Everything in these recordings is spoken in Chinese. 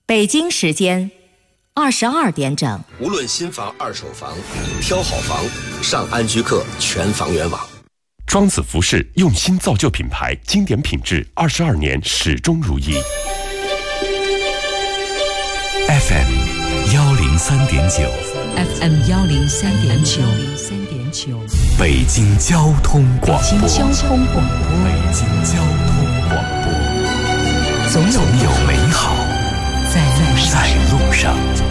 北京时间22点整。 无论新房、二手房，挑好房，上安居客全房源网。 庄子服饰用心造就品牌，经典品质，22年始终如一。 FM 103.9 FM 103.9 北京交通广播。 北京交通广播。 北京交通广播。总有美好在路上。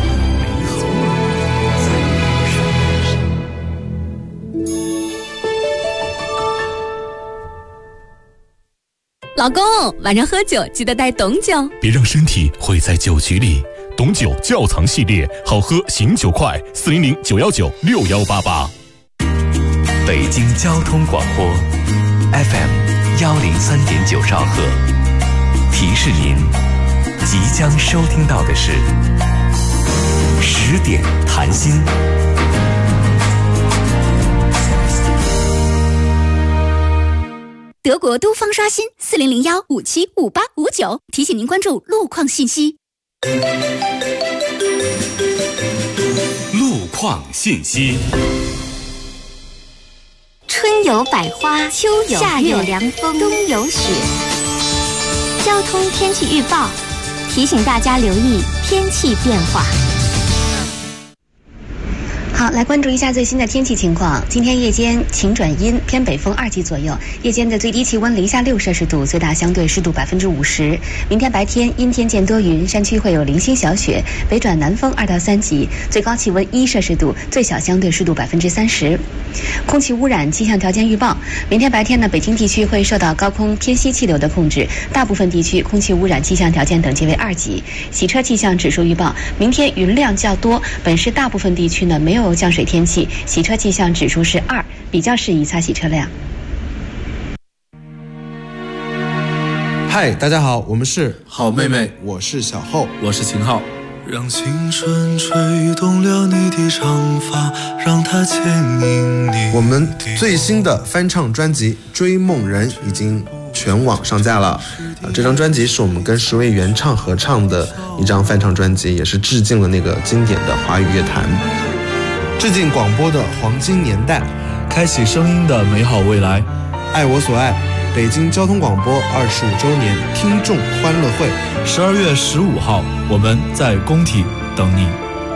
老公，晚上喝酒记得带董酒， 别让身体毁在酒局里。董酒窖藏系列，好喝醒酒快，400-919-6188。 北京交通广播 FM 103.9兆赫，提示您即将收听到的是10点谈心。 德国都方刷新40015758559，提醒您关注路况信息。 路况信息。 春有百花，秋有夏有凉风，冬有雪。交通天气预报提醒大家留意天气变化。好，来关注一下最新的天气情况。今天夜间晴转阴，偏北风2级左右。夜间的最低气温零下6摄氏度，最大相对湿度50%。明天白天阴天见多云，山区会有零星小雪，北转南风2到3级，最高气温1摄氏度，最小相对湿度30%。空气污染气象条件预报：明天白天呢，北京地区会受到高空偏西气流的控制，大部分地区空气污染气象条件等级为2级。洗车气象指数预报：明天云量较多，本市大部分地区呢没有降水天气，洗车气象指数是2，比较适宜擦洗车辆。 嗨，大家好，我们是好妹妹， 我是小厚， 我是秦昊。 让青春吹动了你的长发，让它牵引你。 我们最新的翻唱专辑《追梦人》已经全网上架了。这张专辑是我们跟10位原唱合唱的一张翻唱专辑，也是致敬了那个经典的华语乐坛，致敬广播的黄金年代， 开启声音的美好未来。 爱我所爱，北京交通广播25周年听众欢乐会 ，12月15号，我们在工体等你。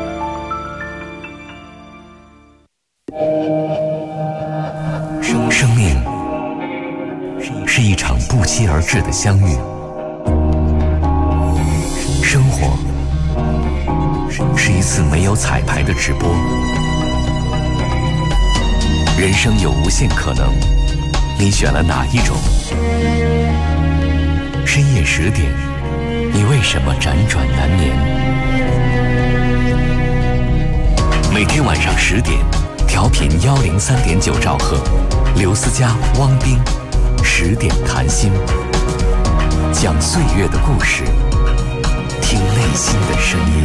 生命是一场不期而至的相遇，生活是一次没有彩排的直播，人生有无限可能，你选了哪一种？深夜10点，你为什么辗转难眠？每天晚上10点，调频103.9兆赫，刘思佳、汪冰，10点谈心，讲岁月的故事，听内心的声音。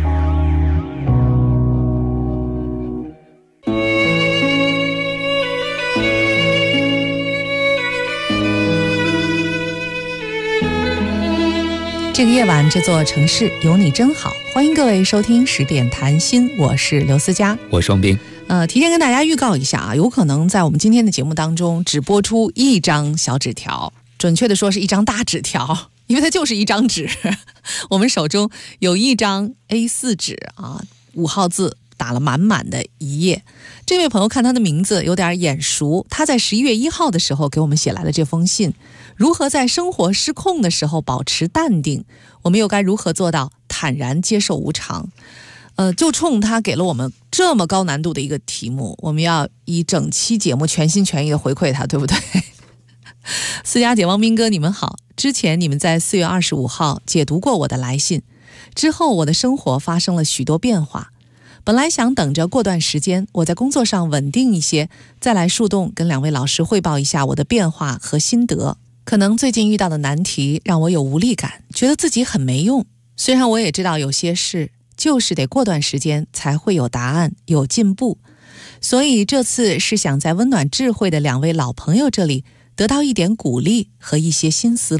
这个夜晚，这座城市有你真好。欢迎各位收听10点谈心，我是刘思佳， 我是双冰。 提前跟大家预告一下啊，有可能在我们今天的节目当中只播出一张小纸条，准确的说是一张大纸条，因为它就是一张纸。我们手中有一张 A4 纸啊，5号字打了满满的一页。这位朋友看他的名字有点眼熟，他在11月1号的时候给我们写来了这封信。如何在生活失控的时候保持淡定？我们又该如何做到坦然接受无常？就冲他给了我们这么高难度的一个题目，我们要以整期节目全心全意的回馈他，对不对？思佳姐、汪斌哥，你们好。之前你们在4月25号解读过我的来信，之后我的生活发生了许多变化。本来想等着过段时间我在工作上稳定一些，再来树洞跟2位老师汇报一下我的变化和心得。可能最近遇到的难题让我有无力感，觉得自己很没用。虽然我也知道有些事就是得过段时间才会有答案，有进步。所以这次是想在温暖智慧的2位老朋友这里得到一点鼓励和一些新思路。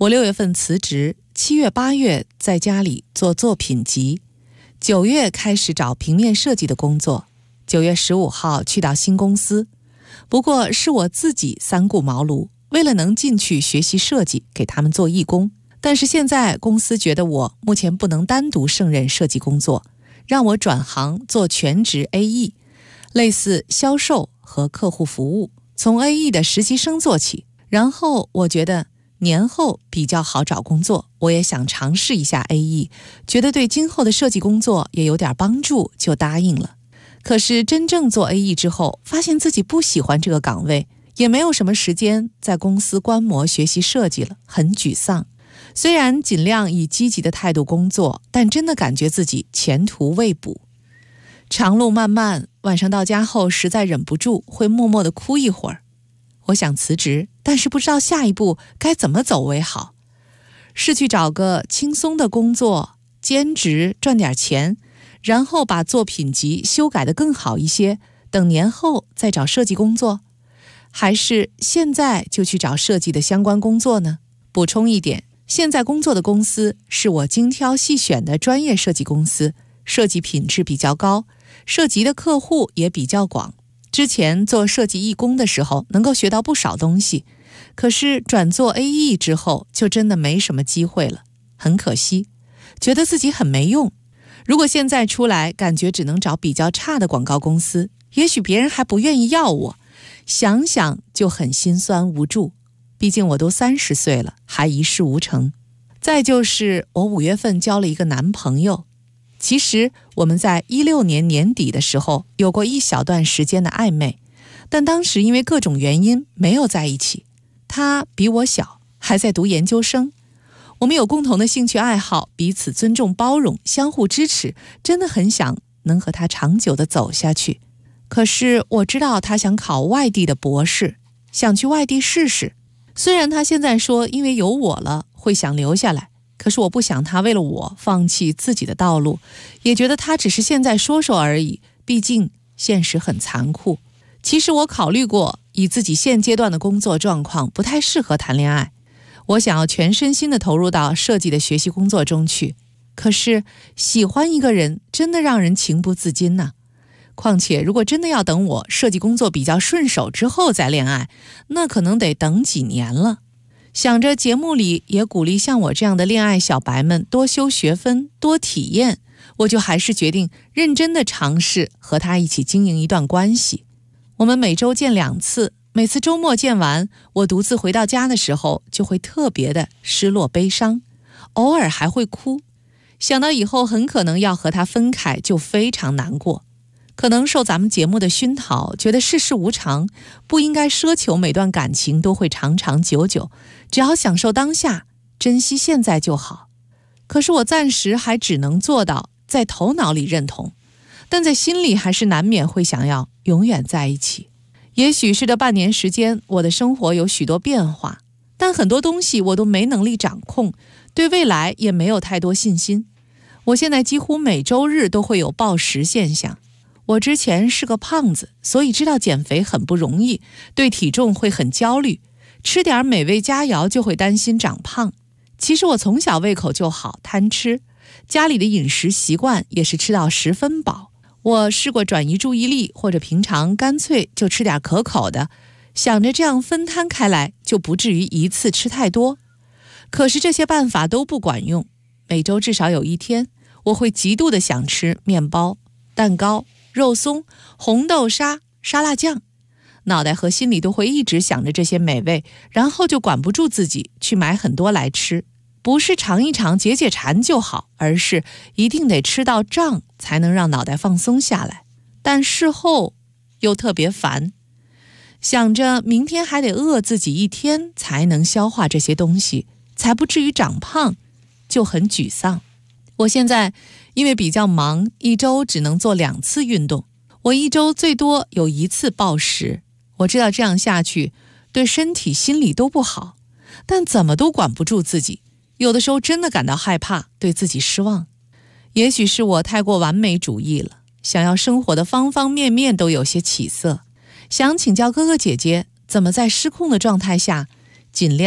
我6月份辞职，7月8月在家里做作品集，9月开始找平面设计的工作，9月15号去到新公司。不过是我自己三顾茅庐，为了能进去学习设计，给他们做义工。但是现在公司觉得我目前不能单独胜任设计工作，让我转行做全职 AE， 类似销售和客户服务，从 AE 的实习生做起。然后我觉得年后比较好找工作，我也想尝试一下 AE， 觉得对今后的设计工作也有点帮助，就答应了。可是真正做 AE 之后，发现自己不喜欢这个岗位，也没有什么时间在公司观摩学习设计了，很沮丧。虽然尽量以积极的态度工作，但真的感觉自己前途未卜。长路漫漫，晚上到家后实在忍不住，会默默地哭一会儿。我想辞职，但是不知道下一步该怎么走为好。是去找个轻松的工作，兼职赚点钱，然后把作品集修改得更好一些，等年后再找设计工作？还是现在就去找设计的相关工作呢？补充一点，现在工作的公司是我精挑细选的专业设计公司，设计品质比较高，涉及的客户也比较广。之前做设计义工的时候能够学到不少东西，可是转做 AE 之后就真的没什么机会了，很可惜，觉得自己很没用。如果现在出来，感觉只能找比较差的广告公司，也许别人还不愿意要我，想想就很心酸无助。毕竟我都30岁了，还一事无成。再就是我5月份交了一个男朋友，其实我们在16年年底的时候有过一小段时间的暧昧，但当时因为各种原因没有在一起。他比我小，还在读研究生。我们有共同的兴趣爱好，彼此尊重包容，相互支持，真的很想能和他长久地走下去。可是我知道他想考外地的博士，想去外地试试。虽然他现在说因为有我了会想留下来，可是我不想他为了我放弃自己的道路，也觉得他只是现在说说而已，毕竟现实很残酷。其实我考虑过，以自己现阶段的工作状况不太适合谈恋爱，我想要全身心地投入到设计的学习工作中去。可是喜欢一个人真的让人情不自禁呐。况且如果真的要等我设计工作比较顺手之后再恋爱，那可能得等几年了。想着节目里也鼓励像我这样的恋爱小白们多修学分，多体验，我就还是决定认真地尝试和他一起经营一段关系。我们每周见2次，每次周末见完，我独自回到家的时候就会特别的失落悲伤，偶尔还会哭，想到以后很可能要和他分开，就非常难过。可能受咱们节目的熏陶，觉得世事无常，不应该奢求每段感情都会长长久久，只要享受当下，珍惜现在就好。可是我暂时还只能做到在头脑里认同，但在心里还是难免会想要永远在一起。也许是这半年时间，我的生活有许多变化，但很多东西我都没能力掌控，对未来也没有太多信心。我现在几乎每周日都会有暴食现象。我之前是个胖子，所以知道减肥很不容易，对体重会很焦虑，吃点美味佳肴就会担心长胖。其实我从小胃口就好，贪吃，家里的饮食习惯也是吃到10分饱。我试过转移注意力，或者平常干脆就吃点可口的，想着这样分摊开来，就不至于一次吃太多。可是这些办法都不管用，每周至少有1天，我会极度的想吃面包、蛋糕、肉松、红豆沙、沙拉酱，脑袋和心里都会一直想着这些美味，然后就管不住自己去买很多来吃。不是尝一尝解解馋就好，而是一定得吃到胀才能让脑袋放松下来。但事后又特别烦，想着明天还得饿自己1天才能消化这些东西，才不至于长胖，就很沮丧。我现在因为比较忙，一周只能做2次运动，我一周最多有1次暴食。我知道这样下去对身体心理都不好，但怎么都管不住自己，有的时候真的感到害怕，对自己失望。也许是我太过完美主义了，想要生活的方方面面都有些起色。想请教哥哥姐姐，怎么在失控的状态下尽量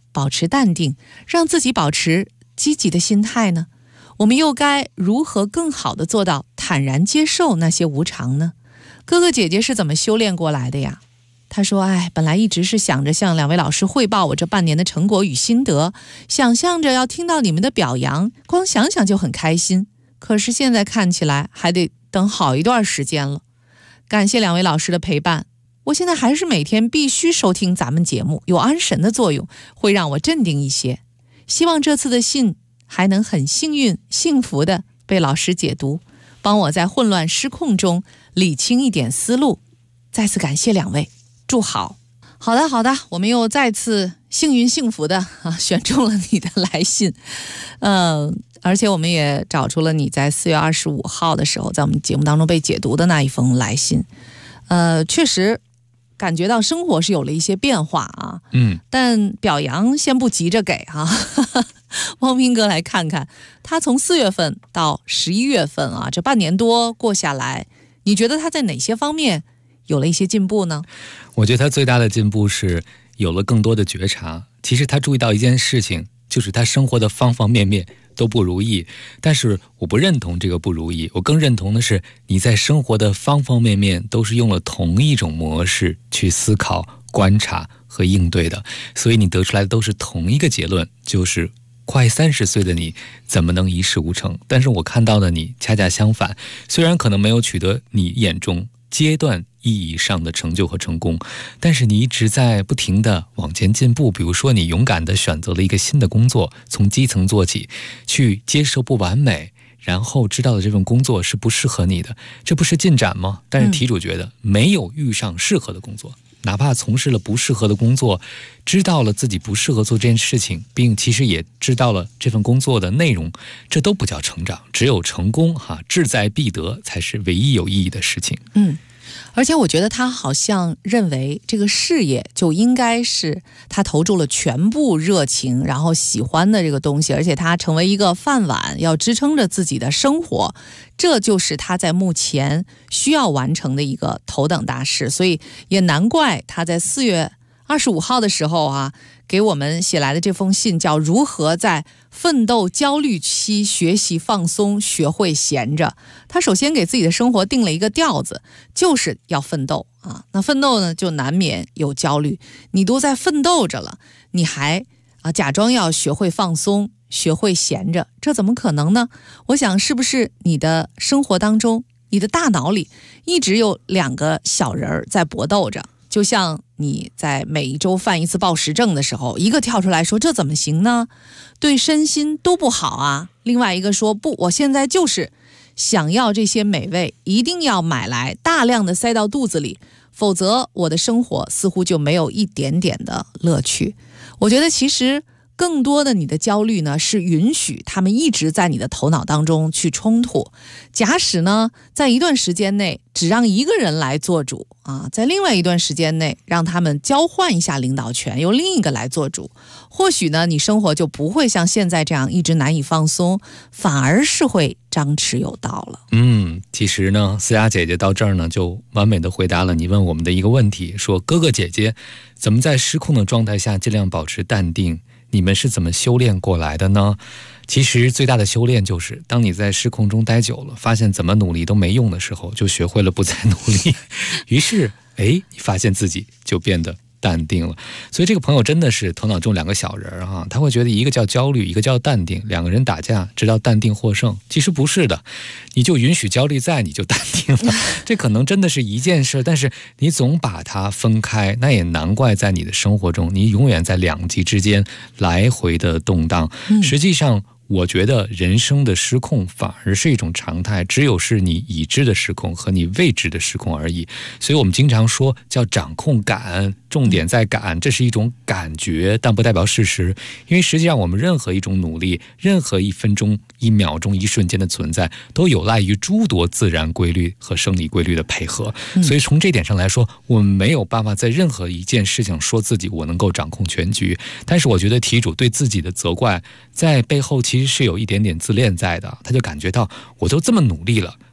保持淡定，让自己保持积极的心态呢？我们又该如何更好地做到坦然接受那些无常呢？哥哥姐姐是怎么修炼过来的呀？他说，本来一直是想着向2位老师汇报我这半年的成果与心得，想象着要听到你们的表扬，光想想就很开心。可是现在看起来还得等好一段时间了。感谢2位老师的陪伴，我现在还是每天必须收听咱们节目，有安神的作用，会让我镇定一些。希望这次的信还能很幸运、幸福的被老师解读，帮我在混乱失控中理清一点思路。再次感谢2位，祝好。好的，我们又再次幸运幸福的选中了你的来信，而且我们也找出了你在4月25号的时候在我们节目当中被解读的那一封来信。确实感觉到生活是有了一些变化啊，但表扬先不急着给汪斌哥来看看，他从4月份到11月份这半年多过下来，你觉得他在哪些方面有了一些进步呢？ 我觉得他最大的进步是有了更多的觉察。其实他注意到一件事情，就是他生活的方方面面都不如意，但是我不认同这个不如意，我更认同的是你在生活的方方面面都是用了同一种模式去思考、观察和应对的，所以你得出来的都是同一个结论，就是快30岁的你怎么能一事无成？但是我看到的你恰恰相反，虽然可能没有取得你眼中阶段意义上的成就和成功，但是你一直在不停地往前进步。比如说你勇敢地选择了一个新的工作，从基层做起，去接受不完美，然后知道了这份工作是不适合你的，这不是进展吗？但是题主觉得没有遇上适合的工作，哪怕从事了不适合的工作，知道了自己不适合做这件事情，并其实也知道了这份工作的内容，这都不叫成长，只有成功志在必得才是唯一有意义的事情。 而且我觉得他好像认为这个事业就应该是他投注了全部热情然后喜欢的这个东西，而且他成为一个饭碗，要支撑着自己的生活，这就是他在目前需要完成的一个头等大事。所以也难怪他在4月25号的时候给我们写来的这封信叫如何在奋斗焦虑期学习放松，学会闲着。他首先给自己的生活定了一个调子，就是要奋斗那奋斗呢就难免有焦虑，你都在奋斗着了，你还假装要学会放松，学会闲着，这怎么可能呢？我想是不是你的生活当中，你的大脑里一直有2个小人在搏斗着，就像你在每一周犯一次暴食症的时候，一个跳出来说这怎么行呢，对身心都不好另外一个说不，我现在就是想要这些美味，一定要买来大量的塞到肚子里，否则我的生活似乎就没有一点点的乐趣。我觉得其实更多的你的焦虑呢，是允许他们一直在你的头脑当中去冲突。假使呢，在一段时间内只让一个人来做主在另外一段时间内让他们交换一下领导权，由另一个来做主，或许呢，你生活就不会像现在这样一直难以放松，反而是会张弛有道了。 其实呢，思雅姐姐到这儿呢，就完美的回答了你问我们的一个问题，说哥哥姐姐怎么在失控的状态下尽量保持淡定，你们是怎么修炼过来的呢？其实最大的修炼就是当你在失控中待久了，发现怎么努力都没用的时候，就学会了不再努力，于是你发现自己就变得淡定了。所以这个朋友真的是头脑中2个小人他会觉得一个叫焦虑，一个叫淡定，2个人打架直到淡定获胜，其实不是的，你就允许焦虑在，你就淡定了。这可能真的是一件事，但是你总把它分开，那也难怪在你的生活中你永远在2极之间来回的动荡。实际上我觉得人生的失控反而是一种常态，只有是你已知的失控和你未知的失控而已。所以我们经常说叫掌控感，重点在感，这是一种感觉，但不代表事实。因为实际上我们任何一种努力，任何1分钟、1秒钟、1瞬间的存在，都有赖于诸多自然规律和生理规律的配合。所以从这点上来说，我们没有办法在任何一件事情说自己我能够掌控全局。但是我觉得题主对自己的责怪在背后其实是有一点点自恋在的，他就感觉到我都这么努力了，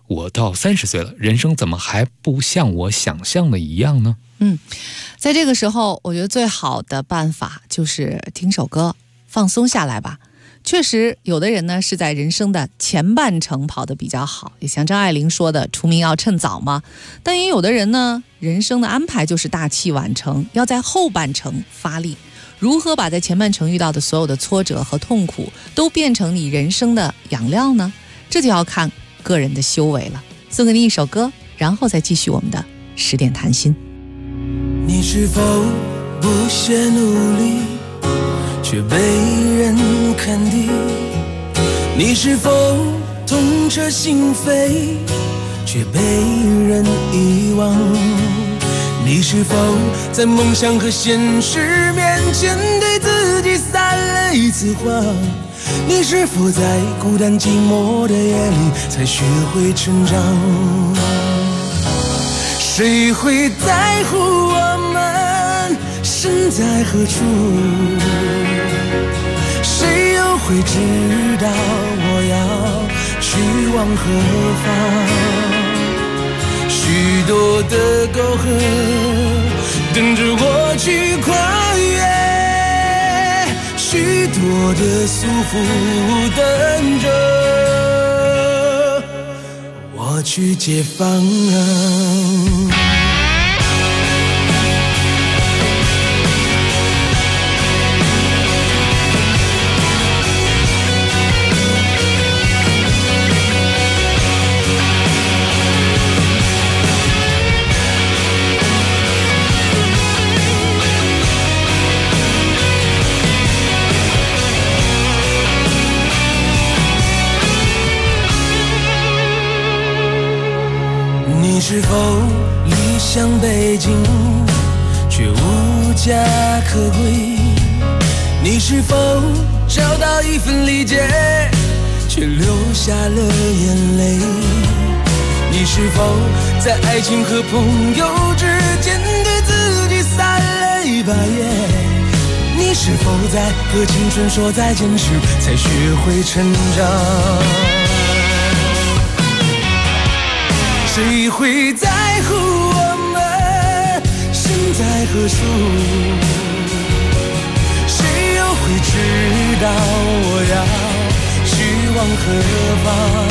我到30岁了，人生怎么还不像我想象的一样呢？ 在这个时候，我觉得最好的办法就是听首歌，放松下来吧。确实，有的人呢是在人生的前半程跑得比较好，也像张爱玲说的，出名要趁早嘛。但也有的人呢，人生的安排就是大器晚成，要在后半程发力。如何把在前半程遇到的所有的挫折和痛苦都变成你人生的养料呢？这就要看个人的修为了。送给你一首歌，然后再继续我们的10点谈心。 你是否不懈努力，却被人看低？你是否痛彻心扉，却被人遗忘？你是否在梦想和现实面前对自己撒了一次谎？你是否在孤单寂寞的夜里才学会成长？谁会在乎我们身在何处？谁又会知道我要去往何方？许多的沟壑等着我去跨越，许多的束缚等着我去解放。你是否理想背景却无家可归？你是否找到一份理解却流下了眼泪？你是否在爱情和朋友之间对自己撒了一把盐？你是否在和青春说再见时才学会成长？谁会在乎我们身在何处？谁又会知道我要去往何方？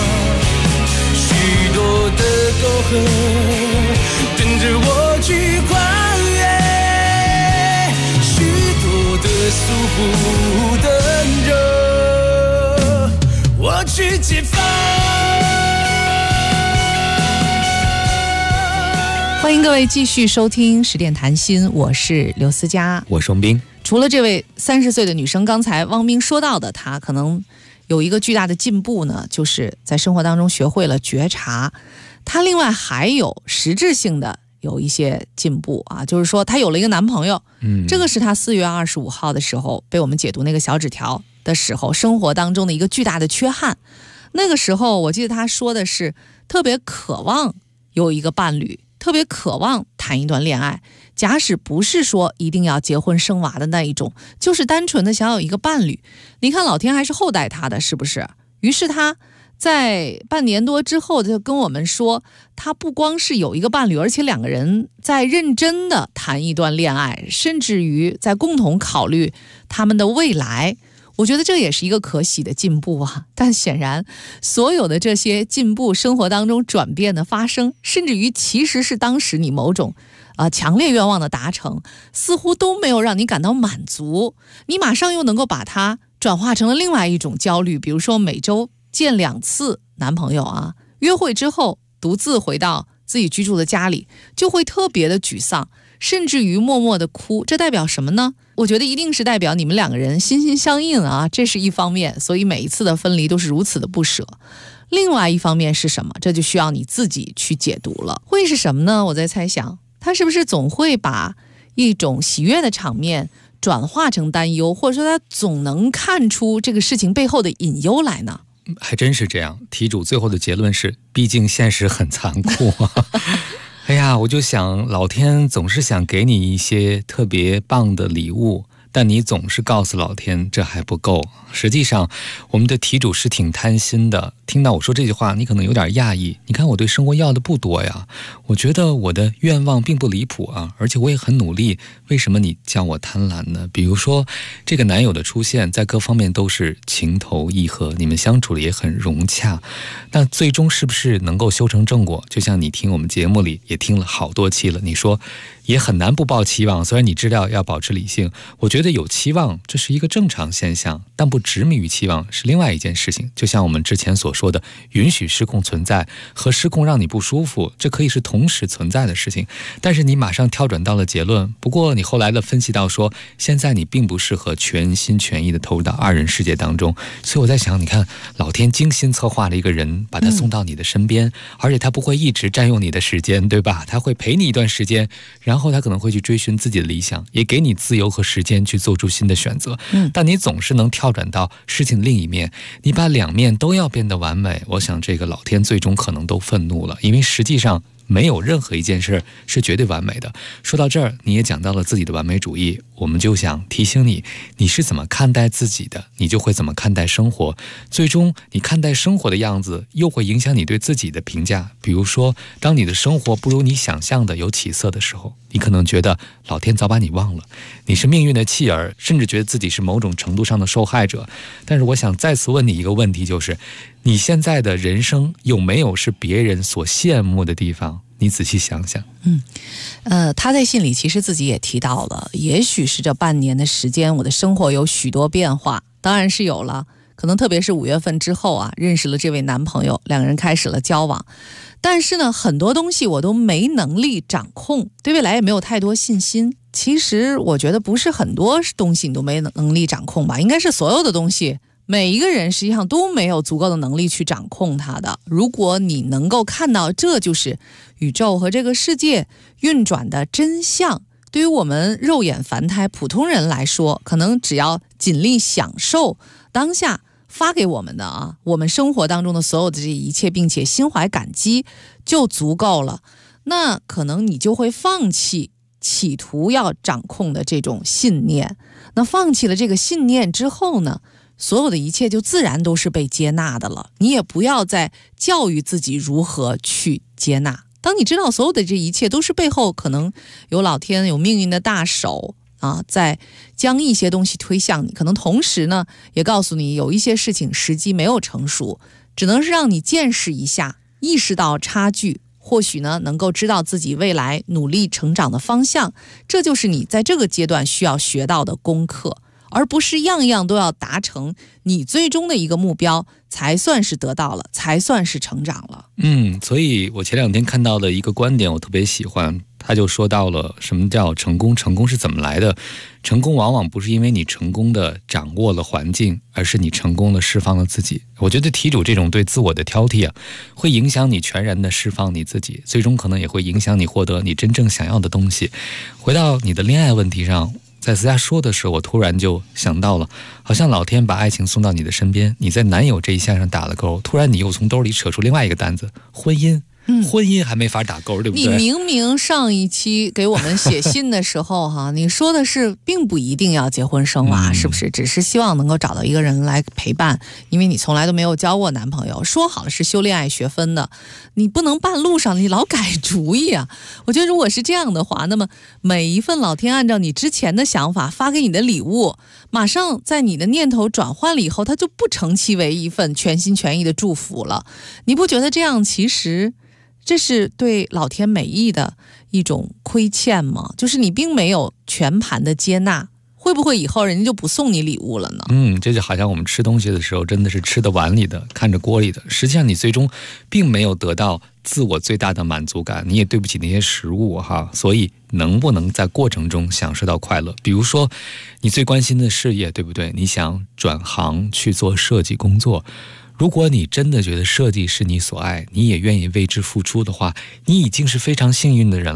许多的沟壑等着我去跨越，许多的束缚等着我去解放。 欢迎各位继续收听10点谈心，我是刘思佳， 我是翁斌。 除了这位30岁的女生，刚才汪斌说到的，她可能有一个巨大的进步呢，就是在生活当中学会了觉察。她另外还有实质性的有一些进步啊，就是说她有了一个男朋友。这个是她4月25号的时候被我们解读那个小纸条的时候，生活当中的一个巨大的缺憾。那个时候我记得她说的是特别渴望有一个伴侣，特别渴望谈一段恋爱，假使不是说一定要结婚生娃的那一种，就是单纯的想有一个伴侣。你看老天还是厚待他的，是不是？于是他在半年多之后就跟我们说，他不光是有一个伴侣，而且2个人在认真的谈一段恋爱，甚至于在共同考虑他们的未来。我觉得这也是一个可喜的进步啊，但显然所有的这些进步，生活当中转变的发生，甚至于其实是当时你某种强烈愿望的达成，似乎都没有让你感到满足，你马上又能够把它转化成了另外一种焦虑，比如说每周见2次男朋友啊，约会之后独自回到自己居住的家里，就会特别的沮丧，甚至于默默的哭。这代表什么呢？我觉得一定是代表你们2个人心心相印啊，这是一方面，所以每一次的分离都是如此的不舍。另外一方面是什么？这就需要你自己去解读了。会是什么呢？我在猜想，他是不是总会把一种喜悦的场面转化成担忧，或者说他总能看出这个事情背后的隐忧来呢？ 还真是这样。题主最后的结论是，毕竟现实很残酷啊。哎呀，我就想老天总是想给你一些特别棒的礼物， 但你总是告诉老天这还不够。实际上我们的题主是挺贪心的，听到我说这句话你可能有点讶异，你看我对生活要的不多呀，我觉得我的愿望并不离谱啊，而且我也很努力，为什么你叫我贪婪呢？比如说这个男友的出现在各方面都是情投意合，你们相处的也很融洽，那最终是不是能够修成正果？就像你听我们节目里也听了好多期了，你说也很难不抱期望，虽然你知道要保持理性，我觉得有期望这是一个正常现象，但不执迷于期望是另外一件事情。就像我们之前所说的，允许失控存在和失控让你不舒服，这可以是同时存在的事情。但是你马上跳转到了结论，不过你后来的分析到说，现在你并不适合全心全意的投入到二人世界当中，所以我在想，你看老天精心策划了一个人，把他送到你的身边，而且他不会一直占用你的时间，对吧？他会陪你一段时间，然后他可能会去追寻自己的理想，也给你自由和时间去做出新的选择。但你总是能跳转到事情另一面，你把两面都要变得完美，我想这个老天最终可能都愤怒了，因为实际上没有任何一件事是绝对完美的。说到这儿，你也讲到了自己的完美主义，我们就想提醒你，你是怎么看待自己的，你就会怎么看待生活，最终你看待生活的样子又会影响你对自己的评价。比如说当你的生活不如你想象的有起色的时候，你可能觉得老天早把你忘了，你是命运的弃儿，甚至觉得自己是某种程度上的受害者。但是我想再次问你一个问题，就是你现在的人生有没有是别人所羡慕的地方？你仔细想想。 他在信里其实自己也提到了，也许是这半年的时间，我的生活有许多变化，当然是有了，可能特别是5月份之后啊，认识了这位男朋友，两个人开始了交往，但是呢，很多东西我都没能力掌控，对未来也没有太多信心。其实我觉得不是很多东西你都没能力掌控吧，应该是所有的东西，每一个人实际上都没有足够的能力去掌控它的。如果你能够看到这就是宇宙和这个世界运转的真相，对于我们肉眼凡胎普通人来说，可能只要尽力享受当下发给我们的啊，我们生活当中的所有的这一切，并且心怀感激就足够了。那可能你就会放弃企图要掌控的这种信念。那放弃了这个信念之后呢，所有的一切就自然都是被接纳的了。你也不要再教育自己如何去接纳。当你知道所有的这一切都是背后可能有老天有命运的大手啊，在将一些东西推向你，可能同时呢也告诉你有一些事情时机没有成熟，只能是让你见识一下，意识到差距，或许呢能够知道自己未来努力成长的方向。这就是你在这个阶段需要学到的功课，而不是样样都要达成你最终的一个目标才算是得到了，才算是成长了。 所以我前2天看到的一个观点我特别喜欢，他就说到了什么叫成功，成功是怎么来的？成功往往不是因为你成功的掌握了环境，而是你成功的释放了自己。我觉得题主这种对自我的挑剔啊，会影响你全然的释放你自己，最终可能也会影响你获得你真正想要的东西。回到你的恋爱问题上，在私下说的时候，我突然就想到了，好像老天把爱情送到你的身边，你在男友这一项上打了勾，突然你又从兜里扯出另外一个单子，婚姻。婚姻还没法打勾，对不对？ 你明明上一期给我们写信的时候哈，你说的是并不一定要结婚生娃，是不是？只是希望能够找到一个人来陪伴，因为你从来都没有交过男朋友，说好了是修恋爱学分的，你不能半路上你老改主意啊。我觉得如果是这样的话，那么每一份老天按照你之前的想法发给你的礼物，马上在你的念头转换了以后，它就不成其为一份全心全意的祝福了。你不觉得这样其实这是对老天美意的一种亏欠吗？就是你并没有全盘的接纳，会不会以后人家就不送你礼物了呢？ 这就好像我们吃东西的时候，真的是吃的碗里的，看着锅里的，实际上你最终并没有得到自我最大的满足感，你也对不起那些食物哈。所以能不能在过程中享受到快乐？比如说你最关心的事业，对不对？你想转行去做设计工作，如果你真的觉得设计是你所爱，你也愿意为之付出的话，你已经是非常幸运的人了。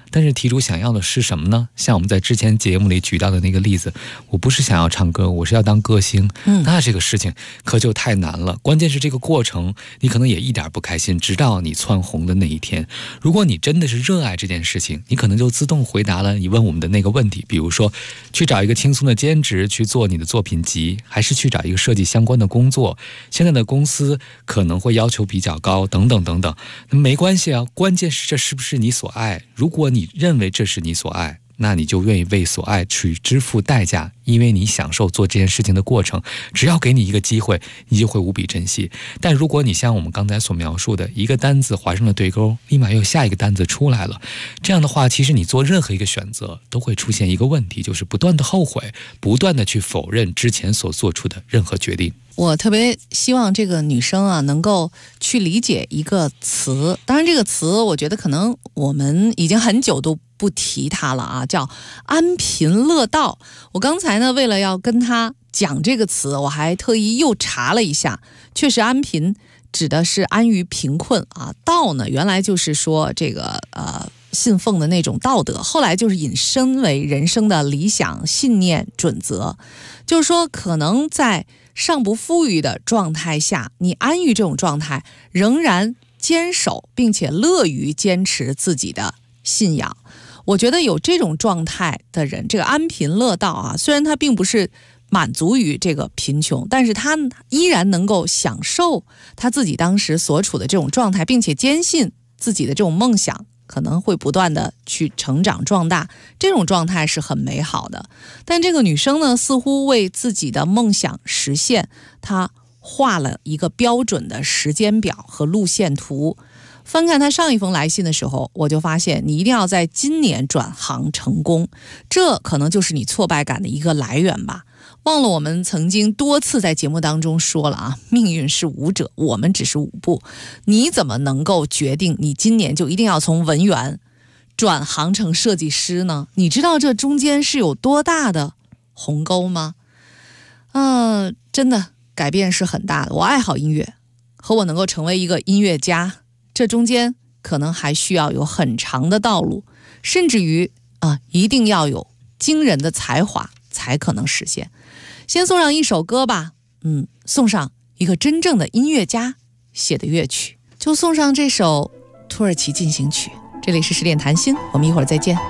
但是题主想要的是什么呢？像我们在之前节目里举到的那个例子，我不是想要唱歌，我是要当歌星，那这个事情可就太难了。关键是这个过程你可能也一点不开心，直到你窜红的那一天。如果你真的是热爱这件事情，你可能就自动回答了你问我们的那个问题，比如说去找一个轻松的兼职去做你的作品集，还是去找一个设计相关的工作，现在的公司可能会要求比较高，等等等等。那没关系啊，关键是这是不是你所爱。如果你认为这是你所爱，那你就愿意为所爱去支付代价，因为你享受做这件事情的过程。只要给你一个机会，你就会无比珍惜。但如果你像我们刚才所描述的，一个单子划上了对勾，立马又下一个单子出来了，这样的话，其实你做任何一个选择都会出现一个问题，就是不断的后悔，不断的去否认之前所做出的任何决定。 我特别希望这个女生啊能够去理解一个词，当然这个词我觉得可能我们已经很久都不提它了啊，叫安贫乐道。我刚才呢为了要跟她讲这个词，我还特意又查了一下，确实安贫指的是安于贫困啊，道呢原来就是说这个信奉的那种道德，后来就是引申为人生的理想、信念、准则。就是说可能在尚不富裕的状态下，你安于这种状态，仍然坚守并且乐于坚持自己的信仰。我觉得有这种状态的人，这个安贫乐道啊，虽然他并不是满足于这个贫穷，但是他依然能够享受他自己当时所处的这种状态，并且坚信自己的这种梦想可能会不断的去成长壮大，这种状态是很美好的。但这个女生呢，似乎为自己的梦想实现，她画了一个标准的时间表和路线图。翻看她上一封来信的时候，我就发现你一定要在今年转行成功，这可能就是你挫败感的一个来源吧。忘了我们曾经多次在节目当中说了啊，命运是舞者，我们只是舞步。你怎么能够决定你今年就一定要从文员转行成设计师呢？你知道这中间是有多大的鸿沟吗？真的改变是很大的。我爱好音乐，和我能够成为一个音乐家，这中间可能还需要有很长的道路，甚至于一定要有惊人的才华才可能实现。先送上一首歌吧，送上一个真正的音乐家写的乐曲，就送上这首土耳其进行曲。这里是十点谈心，我们一会儿再见。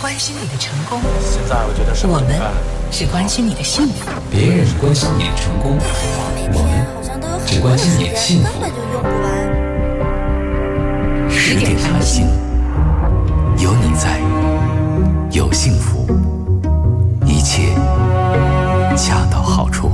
关心你的成功， 现在我觉得我们只关心你的幸福。 别人关心你的成功，我们只关心你的幸福。10点谈心，有你在，有幸福，一切恰到好处。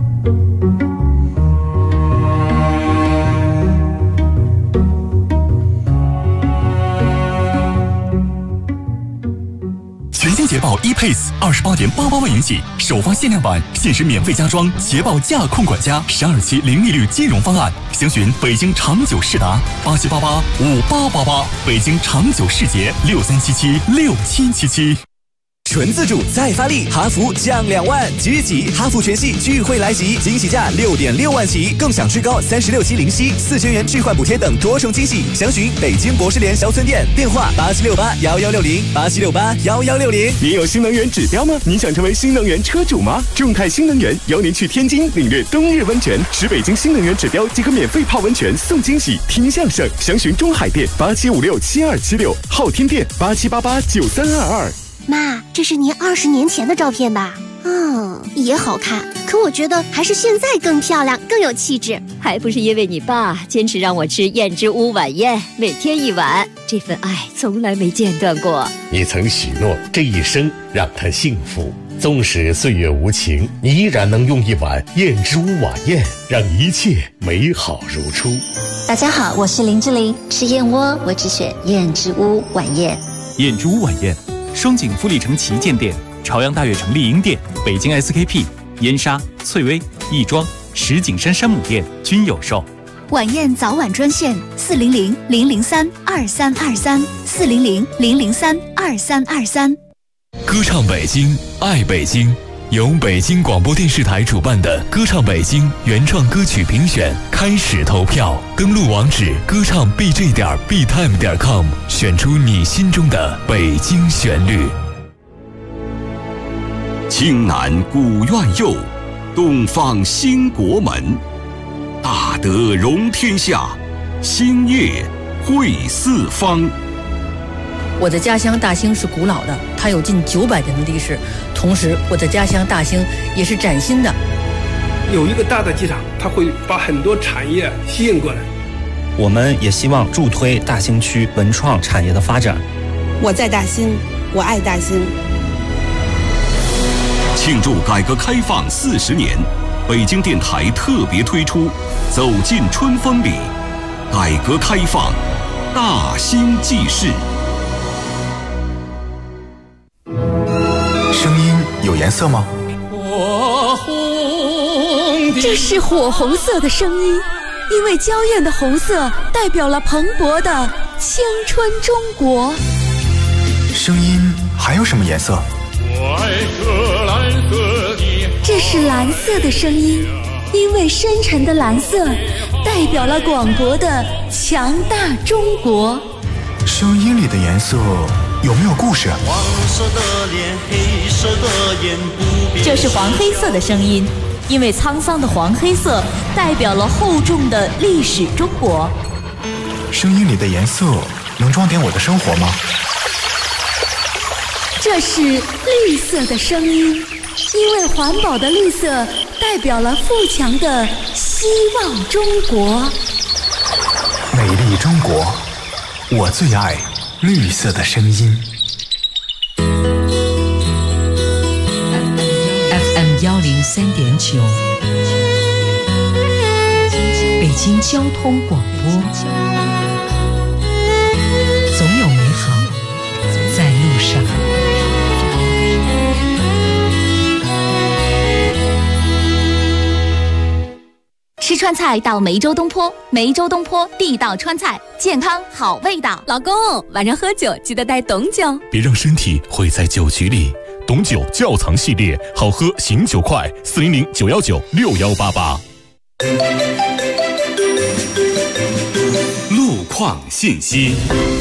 全新捷豹 ePace28.88万元起，首发限量版，限时免费加装捷豹驾控管家12期零利率金融方案。详询北京长久世达87885888，北京长久世捷63776777。 纯自主再发力，哈弗降2万，即日起哈弗全系聚会来袭，惊喜价6.6万起，更享最高36期零息，4000元置换补贴等多重惊喜。详询北京博士联销村店，电话87681160，87681160。 您有新能源指标吗？您想成为新能源车主吗？众泰新能源邀您去天津领略冬日温泉，使北京新能源指标即可免费泡温泉送惊喜，听相声。详询中海店87567276，昊天店87889322。 妈，这是您20年前的照片吧？也好看，可我觉得还是现在更漂亮，更有气质。 还不是因为你爸坚持让我吃燕之屋晚宴，每天1碗，这份爱从来没间断过。 你曾许诺这一生让他幸福，纵使岁月无情，你依然能用1碗燕之屋晚宴让一切美好如初。 大家好，我是林志玲，吃燕窝我只选燕之屋晚宴。 燕之屋晚宴，双井富力城旗舰店、朝阳大悦城丽婴店、北京 SKP、燕莎、翠微、亦庄、石景山山姆店均有售。 晚宴早晚专线400-003-2323，400-003-2323。 歌唱北京，爱北京，由北京广播电视台主办的歌唱北京原创歌曲评选开始投票，登录网址歌唱 bj.btime.com， 选出你心中的北京旋律。 青南古院右，东方兴国门。大德容天下，兴业惠四方。 我的家乡大兴是古老的，它有近900年的历史。同时，我的家乡大兴也是崭新的。 有一个大的机场，它会把很多产业吸引过来。 我们也希望助推大兴区文创产业的发展。 我在大兴，我爱大兴。 庆祝改革开放40年，北京电台特别推出《走进春风里》，改革开放大兴记事。 声音有颜色吗？ 这是火红色的声音，因为娇艳的红色代表了蓬勃的青春中国。 声音还有什么颜色？ 这是蓝色的声音，因为深沉的蓝色代表了广博的强大中国。 声音里的颜色有没有故事？ 黄色的脸，黑色的眼，不变。 这是黄黑色的声音，因为沧桑的黄黑色代表了厚重的历史中国。 声音里的颜色能装点我的生活吗？ 这是绿色的声音，因为环保的绿色代表了富强的希望中国。 美丽中国，我最爱绿色的声音。 FM 103.9，北京交通广播，总有美好在路上。 吃川菜到梅州东坡，梅州东坡地道川菜，健康好味道。 老公，晚上喝酒记得带董酒， 别让身体毁在酒局里。董酒窖藏系列，好喝醒酒快，400-919-6188。 路况信息。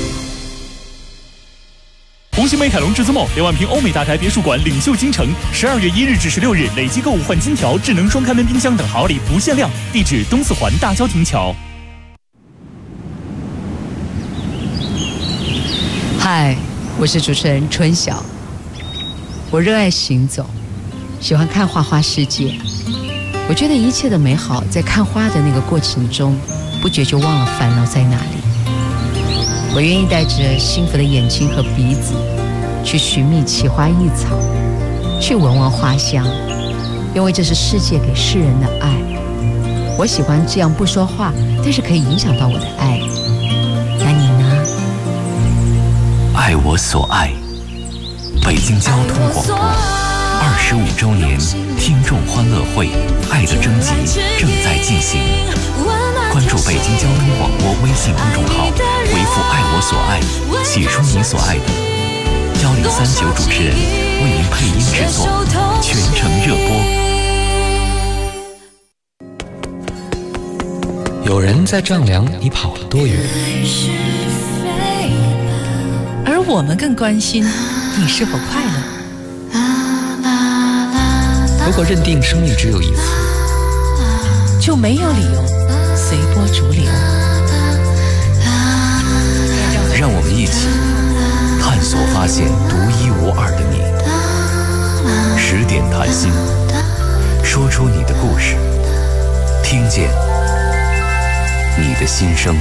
红星美凯龙至尊梦2万平欧美大宅别墅馆领袖京城，12月1日至16日累计购物换金条、智能双开门冰箱等好礼不限量。地址：东四环大郊亭桥。 嗨， 我是主持人春晓。我热爱行走，喜欢看花花世界。我觉得一切的美好在看花的那个过程中，不觉就忘了烦恼在哪里。我愿意带着幸福的眼睛和鼻子，去寻觅奇花异草，去闻闻花香，因为这是世界给世人的爱。我喜欢这样不说话，但是可以影响到我的爱。那你呢？ 爱我所爱，北京交通广播25周年听众欢乐会爱的征集正在进行，关注北京交通广播微信公众号，回复爱我所爱，写出你所爱的，1039主持人为您配音制作，全程热播。 有人在丈量你跑了多远， 而我们更关心你是否快乐。 如果认定生命只有一次， 就没有理由随波逐流。 让我们一起探索发现独一无二的你。10点谈心，说出你的故事，听见你的心声。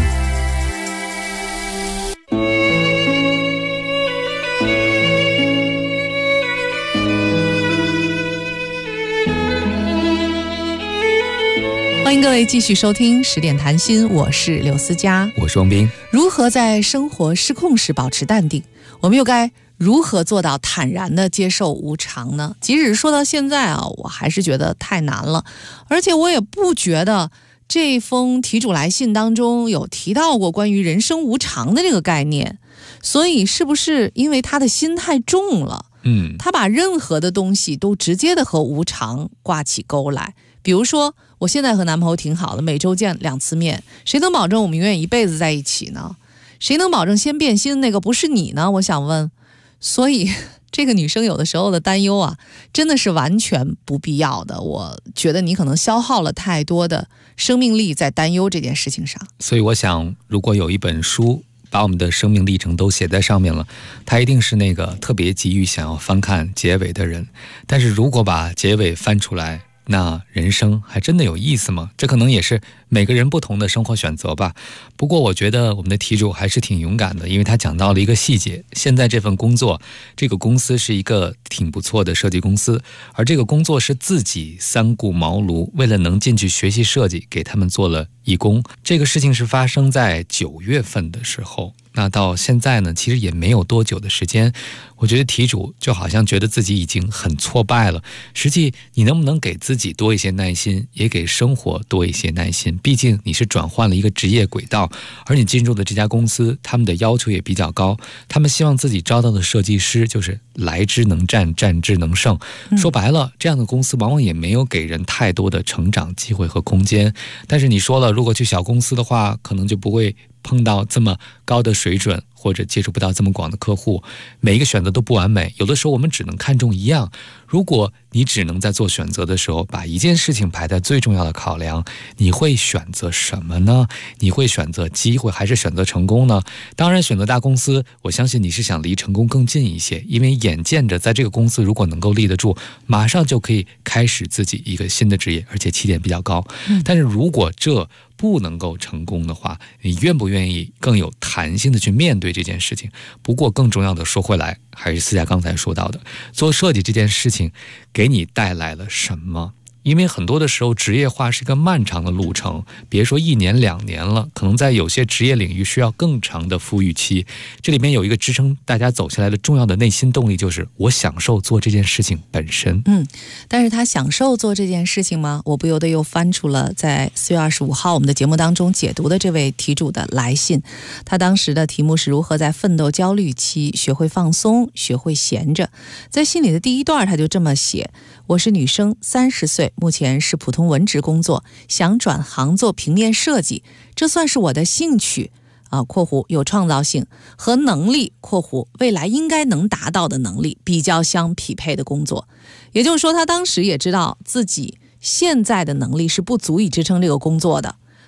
欢迎各位继续收听10点谈心，我是刘思佳， 我是王斌。 如何在生活失控时保持淡定？我们又该如何做到坦然地接受无常呢？即使说到现在啊，我还是觉得太难了，而且我也不觉得这封题主来信当中有提到过关于人生无常的这个概念，所以是不是因为他的心太重了？他把任何的东西都直接的和无常挂起钩来。比如说我现在和男朋友挺好的，每周见2次面，谁能保证我们永远一辈子在一起呢？谁能保证先变心那个不是你呢？我想问。所以这个女生有的时候的担忧啊，真的是完全不必要的。我觉得你可能消耗了太多的生命力在担忧这件事情上。 所以我想，如果有一本书把我们的生命历程都写在上面了，他一定是那个特别急于想要翻看结尾的人。但是如果把结尾翻出来，那人生还真的有意思吗？这可能也是每个人不同的生活选择吧。不过我觉得我们的题主还是挺勇敢的，因为他讲到了一个细节。现在这份工作，这个公司是一个挺不错的设计公司，而这个工作是自己3顾茅庐，为了能进去学习设计，给他们做了义工。这个事情是发生在9月份的时候，那到现在呢，其实也没有多久的时间。我觉得题主就好像觉得自己已经很挫败了。实际你能不能给自己多一些耐心，也给生活多一些耐心？毕竟你是转换了一个职业轨道，而你进入的这家公司，他们的要求也比较高，他们希望自己招到的设计师就是来之能战，战之能胜。说白了，这样的公司往往也没有给人太多的成长机会和空间。但是你说了，如果去小公司的话，可能就不会碰到这么高的水准，或者接触不到这么广的客户。每一个选择都不完美，有的时候我们只能看重一样。如果你只能在做选择的时候把一件事情排在最重要的考量，你会选择什么呢？你会选择机会还是选择成功呢？当然选择大公司，我相信你是想离成功更近一些，因为眼见着在这个公司如果能够立得住，马上就可以开始自己一个新的职业，而且起点比较高。但是如果这不能够成功的话，你愿不愿意更有弹性的去面对这件事情？不过更重要的说回来，还是思佳刚才说到的，做设计这件事情给你带来了什么？因为很多的时候职业化是一个漫长的路程，别说1年2年了，可能在有些职业领域需要更长的孵育期。这里面有一个支撑大家走下来的重要的内心动力，就是我享受做这件事情本身。 但是他享受做这件事情吗？我不由得又翻出了在4月25号我们的节目当中解读的这位题主的来信。他当时的题目是如何在奋斗焦虑期学会放松，学会闲着。在信里的第一段他就这么写：我是女生，30岁，目前是普通文职工作，想转行做平面设计，这算是我的兴趣括弧有创造性和能力括弧未来应该能达到的能力比较相匹配的工作。也就是说他当时也知道自己现在的能力是不足以支撑这个工作的，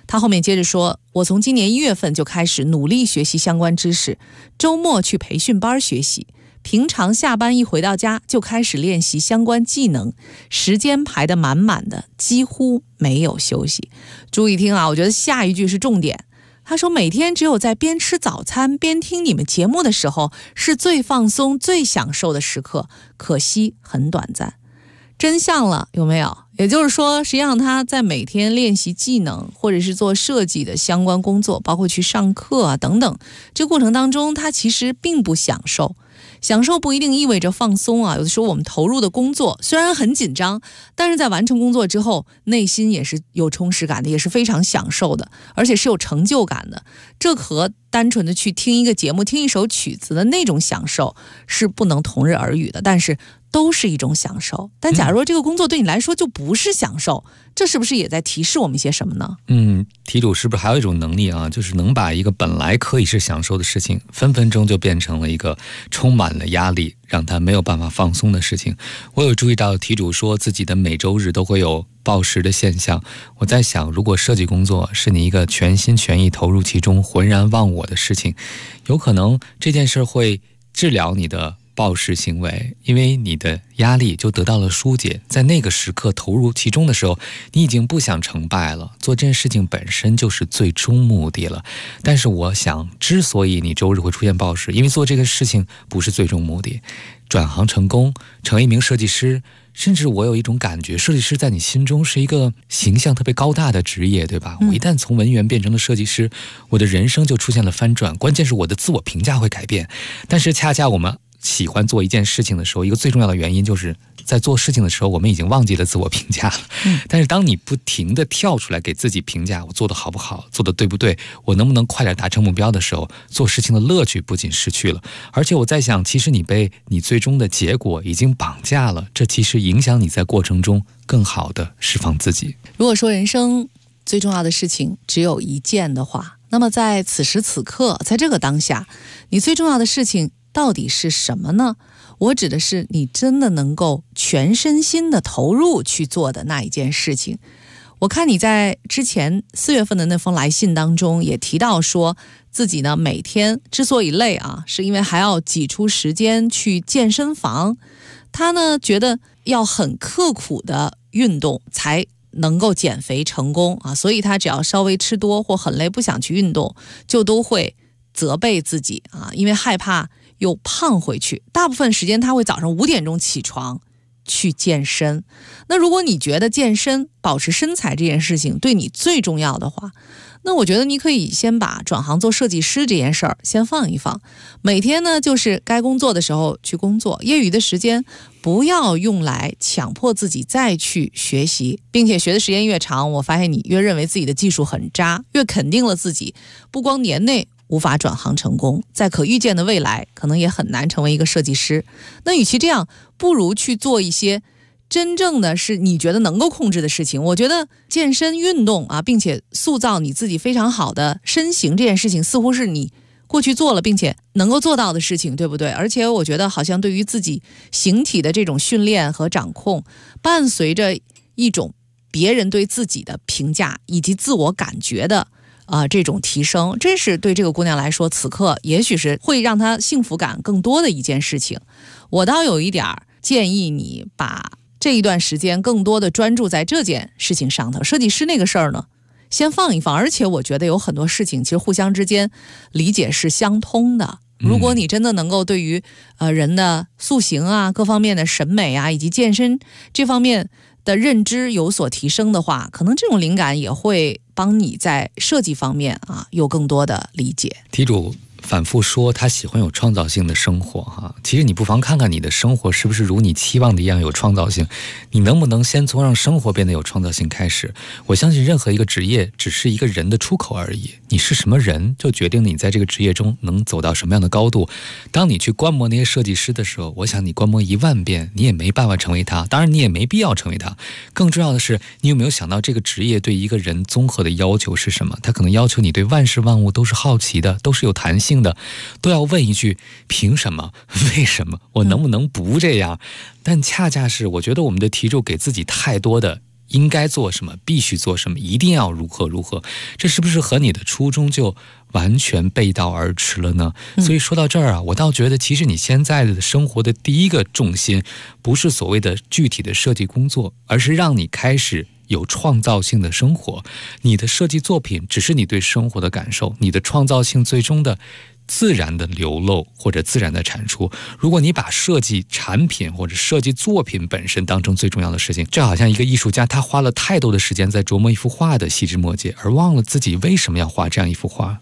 他后面接着说，我从今年1月份就开始努力学习相关知识，周末去培训班学习，平常下班一回到家就开始练习相关技能，时间排得满满的，几乎没有休息。注意听啊，我觉得下一句是重点。他说每天只有在边吃早餐边听你们节目的时候是最放松最享受的时刻，可惜很短暂。真相了，有没有？也就是说，实际上他在每天练习技能或者是做设计的相关工作，包括去上课啊等等，这过程当中他其实并不享受。享受不一定意味着放松啊，有的时候我们投入的工作虽然很紧张，但是在完成工作之后，内心也是有充实感的，也是非常享受的，而且是有成就感的。这和单纯的去听一个节目、听一首曲子的那种享受是不能同日而语的，但是都是一种享受。但假如这个工作对你来说就不是享受，这是不是也在提示我们一些什么呢？ 题主是不是还有一种能力啊，就是能把一个本来可以是享受的事情，分分钟就变成了一个充满了压力，让他没有办法放松的事情。我有注意到题主说自己的每周日都会有暴食的现象，我在想，如果设计工作是你一个全心全意投入其中、浑然忘我的事情，有可能这件事会治疗你的暴食行为，因为你的压力就得到了疏解。在那个时刻投入其中的时候，你已经不想成败了，做这件事情本身就是最终目的了。但是我想，之所以你周日会出现暴食，因为做这个事情不是最终目的。转行成功，成为一名设计师，甚至我有一种感觉，设计师在你心中是一个形象特别高大的职业，对吧？我一旦从文员变成了设计师，我的人生就出现了翻转，关键是我的自我评价会改变。但是恰恰我们喜欢做一件事情的时候，一个最重要的原因就是在做事情的时候我们已经忘记了自我评价了。但是当你不停地跳出来给自己评价，我做得好不好，做得对不对，我能不能快点达成目标的时候，做事情的乐趣不仅失去了，而且我在想，其实你被你最终的结果已经绑架了，这其实影响你在过程中更好地释放自己。 如果说人生最重要的事情只有一件的话，那么在此时此刻，在这个当下，你最重要的事情到底是什么呢？我指的是你真的能够全身心的投入去做的那一件事情。我看你在之前4月份的那封来信当中也提到说，自己呢每天之所以累啊，是因为还要挤出时间去健身房。他呢觉得要很刻苦的运动才能够减肥成功啊，所以他只要稍微吃多或很累不想去运动，就都会责备自己啊，因为害怕又胖回去。大部分时间他会早上5点钟起床去健身。那如果你觉得健身保持身材这件事情对你最重要的话，那我觉得你可以先把转行做设计师这件事儿先放一放，每天呢就是该工作的时候去工作，业余的时间不要用来强迫自己再去学习，并且学的时间越长，我发现你越认为自己的技术很渣，越肯定了自己不光年内无法转行成功，在可预见的未来可能也很难成为一个设计师。那与其这样，不如去做一些真正的是你觉得能够控制的事情。我觉得健身运动啊，并且塑造你自己非常好的身形这件事情，似乎是你过去做了并且能够做到的事情，对不对？而且我觉得好像对于自己形体的这种训练和掌控，伴随着一种别人对自己的评价以及自我感觉的这种提升，这是对这个姑娘来说此刻也许是会让她幸福感更多的一件事情。我倒有一点建议你把这一段时间更多的专注在这件事情上头，设计师那个事儿呢先放一放。而且我觉得有很多事情其实互相之间理解是相通的。如果你真的能够对于人的塑形啊、各方面的审美啊以及健身这方面的认知有所提升的话，可能这种灵感也会帮你在设计方面有更多的理解。 题主反复说他喜欢有创造性的生活哈，其实你不妨看看你的生活是不是如你期望的一样有创造性，你能不能先从让生活变得有创造性开始。我相信任何一个职业只是一个人的出口而已，你是什么人就决定你在这个职业中能走到什么样的高度。当你去观摩那些设计师的时候，我想你观摩1万遍你也没办法成为他，当然你也没必要成为他。更重要的是，你有没有想到这个职业对一个人综合的要求是什么？他可能要求你对万事万物都是好奇的，都是有弹性的，都要问一句凭什么为什么，我能不能不这样。但恰恰是我觉得我们的题主给自己太多的应该做什么，必须做什么，一定要如何如何，这是不是和你的初衷就完全背道而驰了呢？所以说到这儿啊，我倒觉得其实你现在的生活的第一个重心不是所谓的具体的设计工作，而是让你开始有创造性的生活。你的设计作品只是你对生活的感受，你的创造性最终的自然的流露或者自然的产出。如果你把设计产品或者设计作品本身当成最重要的事情，就好像一个艺术家他花了太多的时间在琢磨一幅画的细枝末节，而忘了自己为什么要画这样一幅画。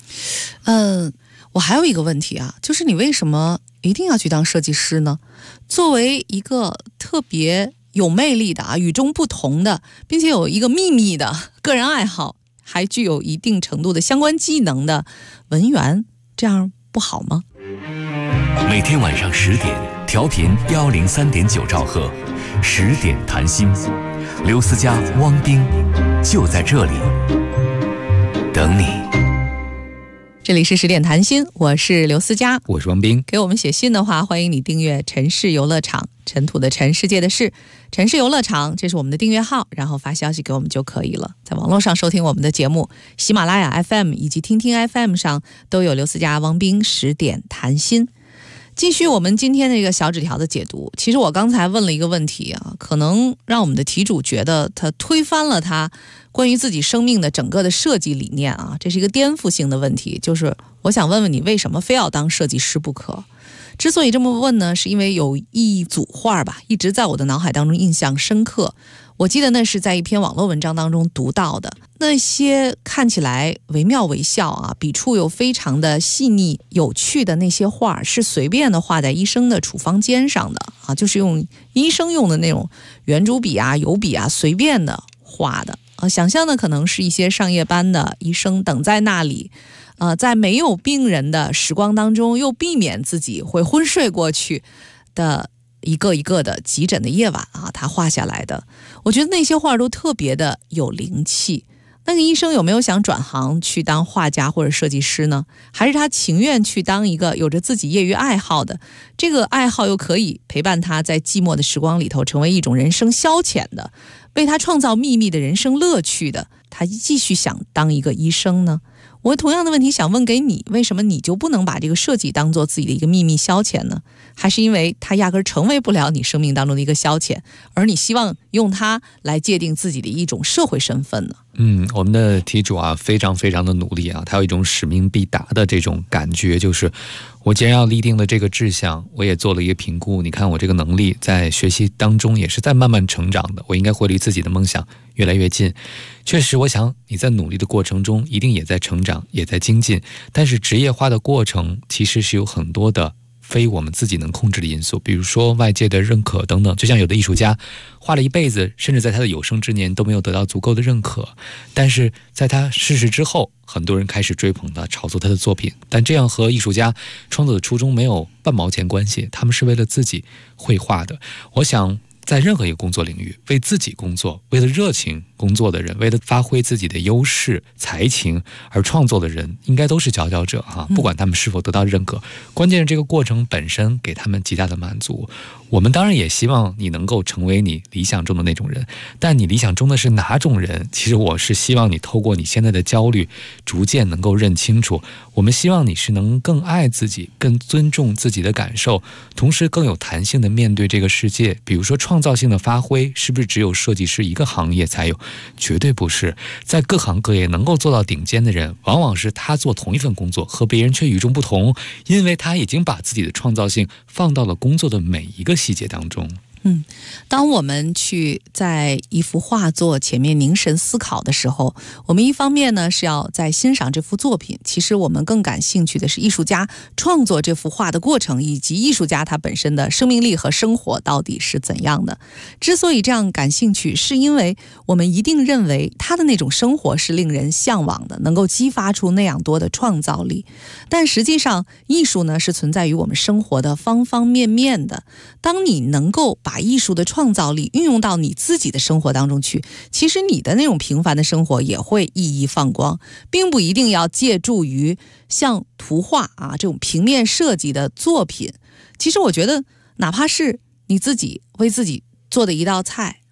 我还有一个问题啊，就是你为什么一定要去当设计师呢？作为一个特别有魅力的与众不同的，并且有一个秘密的个人爱好，还具有一定程度的相关技能的文员，这样不好吗？ 每天晚上10点，调频103.9兆赫，10点谈心，刘思佳、汪冰就在这里等你。 这里是10点谈心，我是刘思佳， 我是汪冰。 给我们写信的话，欢迎你订阅城市游乐场，尘土的尘，世界的事，城市游乐场，这是我们的订阅号，然后发消息给我们就可以了。在网络上收听我们的节目，喜马拉雅 FM 以及听听 FM 上都有刘思佳、汪冰10点谈心。继续我们今天的一个小纸条的解读。其实我刚才问了一个问题啊，可能让我们的题主觉得他推翻了他关于自己生命的整个的设计理念啊，这是一个颠覆性的问题。就是我想问问你，为什么非要当设计师不可？之所以这么问呢，是因为有一组画吧，一直在我的脑海当中印象深刻。我记得那是在一篇网络文章当中读到的，那些看起来惟妙惟肖啊，笔触又非常的细腻有趣的那些画，是随便的画在医生的处方笺上的啊，就是用医生用的那种圆珠笔啊、油笔啊随便的画的啊。想象的可能是一些上夜班的医生等在那里，在没有病人的时光当中，又避免自己会昏睡过去的一个一个的急诊的夜晚啊，他画下来的。我觉得那些画都特别的有灵气。那个医生有没有想转行去当画家或者设计师呢？还是他情愿去当一个有着自己业余爱好的，这个爱好又可以陪伴他在寂寞的时光里头成为一种人生消遣的，为他创造秘密的人生乐趣的，他继续想当一个医生呢？我同样的问题想问给你，为什么你就不能把这个设计当做自己的一个秘密消遣呢？还是因为它压根成为不了你生命当中的一个消遣，而你希望用它来界定自己的一种社会身份呢？ 我们的题主啊，非常非常的努力啊，他有一种使命必达的这种感觉，就是我既然要立定了这个志向，我也做了一个评估，你看我这个能力在学习当中也是在慢慢成长的，我应该会离自己的梦想越来越近。确实我想你在努力的过程中一定也在成长，也在精进，但是职业化的过程其实是有很多的非我们自己能控制的因素，比如说外界的认可等等。就像有的艺术家画了一辈子，甚至在他的有生之年都没有得到足够的认可，但是在他逝世之后，很多人开始追捧他，炒作他的作品，但这样和艺术家创作的初衷没有半毛钱关系，他们是为了自己绘画的。我想在任何一个工作领域，为自己工作，为了热情工作的人，为了发挥自己的优势才情而创作的人，应该都是佼佼者啊！不管他们是否得到认可，关键是这个过程本身给他们极大的满足。我们当然也希望你能够成为你理想中的那种人，但你理想中的是哪种人？其实我是希望你透过你现在的焦虑，逐渐能够认清楚，我们希望你是能更爱自己，更尊重自己的感受，同时更有弹性的面对这个世界。比如说创造性的发挥，是不是只有设计师一个行业才有？绝对不是，在各行各业能够做到顶尖的人，往往是他做同一份工作，和别人却与众不同，因为他已经把自己的创造性放到了工作的每一个细节当中。 当我们去在一幅画作前面凝神思考的时候，我们一方面呢是要在欣赏这幅作品，其实我们更感兴趣的是艺术家创作这幅画的过程，以及艺术家他本身的生命力和生活到底是怎样的。之所以这样感兴趣，是因为我们一定认为他的那种生活是令人向往的，能够激发出那样多的创造力。但实际上艺术呢是存在于我们生活的方方面面的，当你能够把艺术的创造力运用到你自己的生活当中去，其实你的那种平凡的生活也会熠熠放光，并不一定要借助于像图画啊这种平面设计的作品。其实我觉得哪怕是你自己为自己做的一道菜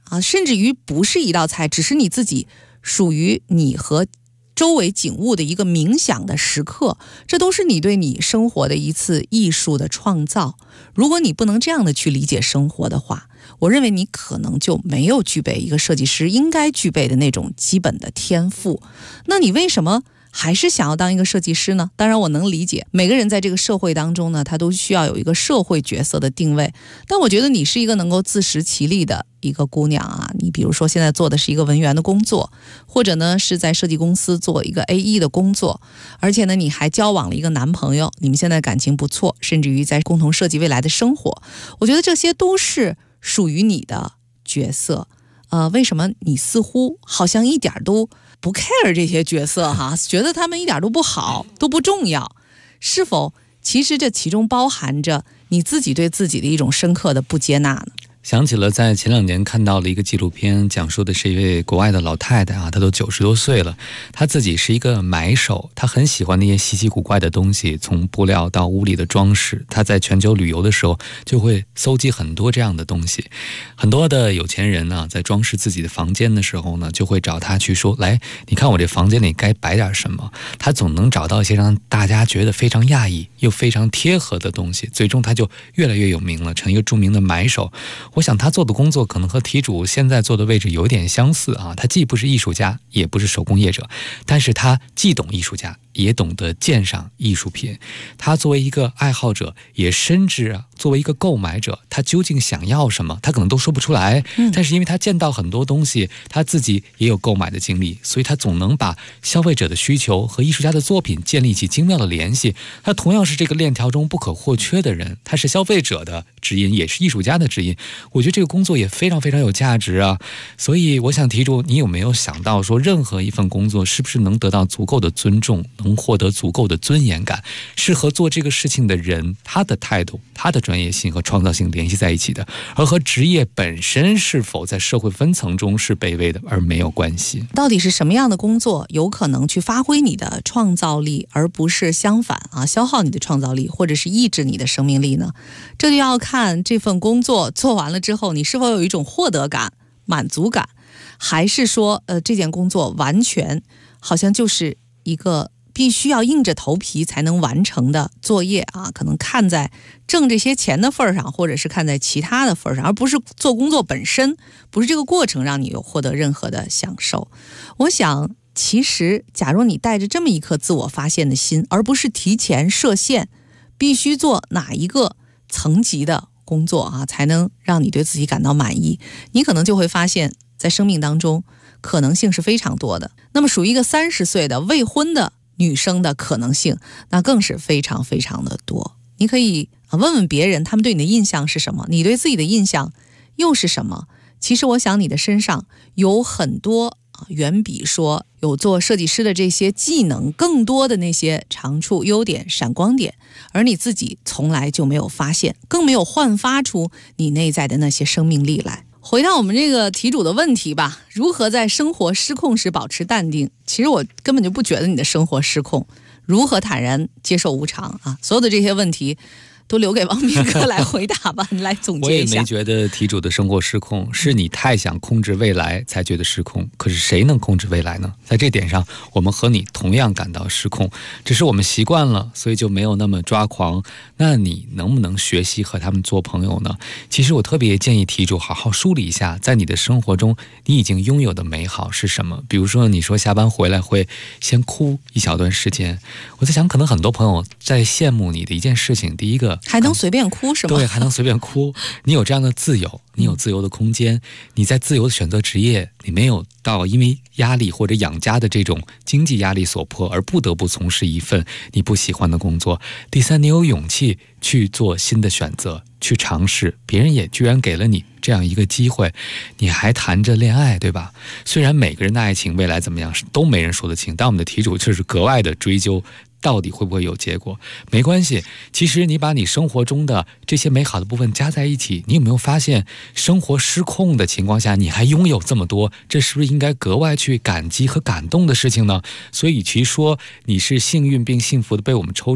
啊，甚至于不是一道菜，只是你自己属于你和周围景物的一个冥想的时刻，这都是你对你生活的一次艺术的创造。如果你不能这样的去理解生活的话，我认为你可能就没有具备一个设计师应该具备的那种基本的天赋。那你为什么还是想要当一个设计师呢？当然我能理解，每个人在这个社会当中呢，他都需要有一个社会角色的定位，但我觉得你是一个能够自食其力的一个姑娘啊。你比如说现在做的是一个文员的工作，或者呢是在设计公司做一个 AE 的工作，而且呢你还交往了一个男朋友，你们现在感情不错，甚至于在共同设计未来的生活。我觉得这些都是属于你的角色。为什么你似乎好像一点都不 care 这些角色哈，觉得他们一点都不好，都不重要？是否其实这其中包含着你自己对自己的一种深刻的不接纳呢？ 想起了在前2年看到了一个纪录片，讲述的是一位国外的老太太啊，她都90多岁了，她自己是一个买手，她很喜欢那些稀奇古怪的东西，从布料到屋里的装饰。她在全球旅游的时候就会搜集很多这样的东西。很多的有钱人呢，在装饰自己的房间的时候呢，就会找她去说，来，你看我这房间里该摆点什么。她总能找到一些让大家觉得非常讶异又非常贴合的东西，最终她就越来越有名了，成一个著名的买手。我想他做的工作可能和题主现在做的位置有点相似啊，他既不是艺术家，也不是手工业者，但是他既懂艺术家，也懂得鉴赏艺术品。他作为一个爱好者，也深知作为一个购买者，他究竟想要什么，他可能都说不出来。但是因为他见到很多东西，他自己也有购买的经历，所以他总能把消费者的需求和艺术家的作品建立起精妙的联系。他同样是这个链条中不可或缺的人，他是消费者的指引，也是艺术家的指引。我觉得这个工作也非常非常有价值啊。所以我想提出，你有没有想到说，任何一份工作是不是能得到足够的尊重，能获得足够的尊严感，适合做这个事情的人，他的态度，他的专业性和创造性联系在一起的，而和职业本身是否在社会分层中是卑微的而没有关系。 到底是什么样的工作有可能去发挥你的创造力，而不是相反消耗你的创造力，或者是抑制你的生命力呢？这就要看这份工作做完了之后，你是否有一种获得感、满足感，还是说这件工作完全好像就是一个必须要硬着头皮才能完成的作业啊，可能看在挣这些钱的份上，或者是看在其他的份上，而不是做工作本身，不是这个过程让你有获得任何的享受。我想其实假如你带着这么一颗自我发现的心，而不是提前设限必须做哪一个层级的工作才能让你对自己感到满意，你可能就会发现在生命当中可能性是非常多的。那么属于一个30岁的未婚的女生的可能性，那更是非常非常的多。你可以问问别人，他们对你的印象是什么，你对自己的印象又是什么。其实我想你的身上有很多远比说有做设计师的这些技能更多的那些长处、优点、闪光点，而你自己从来就没有发现，更没有焕发出你内在的那些生命力来。回到我们这个题主的问题吧，如何在生活失控时保持淡定？其实我根本就不觉得你的生活失控，如何坦然接受无常所有的这些问题都留给王明哥来回答吧，你来总结一下。 我也没觉得题主的生活失控，是你太想控制未来才觉得失控。可是谁能控制未来呢？在这点上，我们和你同样感到失控，只是我们习惯了，所以就没有那么抓狂。那你能不能学习和他们做朋友呢？其实我特别建议题主好好梳理一下，在你的生活中你已经拥有的美好是什么。比如说你说下班回来会先哭一小段时间，我在想可能很多朋友在羡慕你的一件事情，第一个还能随便哭是吗？ 对，还能随便哭。你有这样的自由，你有自由的空间，你在自由的选择职业，你没有到因为压力或者养家的这种经济压力所迫而不得不从事一份你不喜欢的工作。第三，你有勇气去做新的选择，去尝试，别人也居然给了你这样一个机会。你还谈着恋爱，对吧？虽然每个人的爱情未来怎么样都没人说得清，但我们的题主就是格外的追究到底会不会有结果。没关系，其实你把你生活中的这些美好的部分加在一起，你有没有发现生活失控的情况下你还拥有这么多，这是不是应该格外去感激和感动的事情呢？所以与其说你是幸运并幸福的被我们抽中，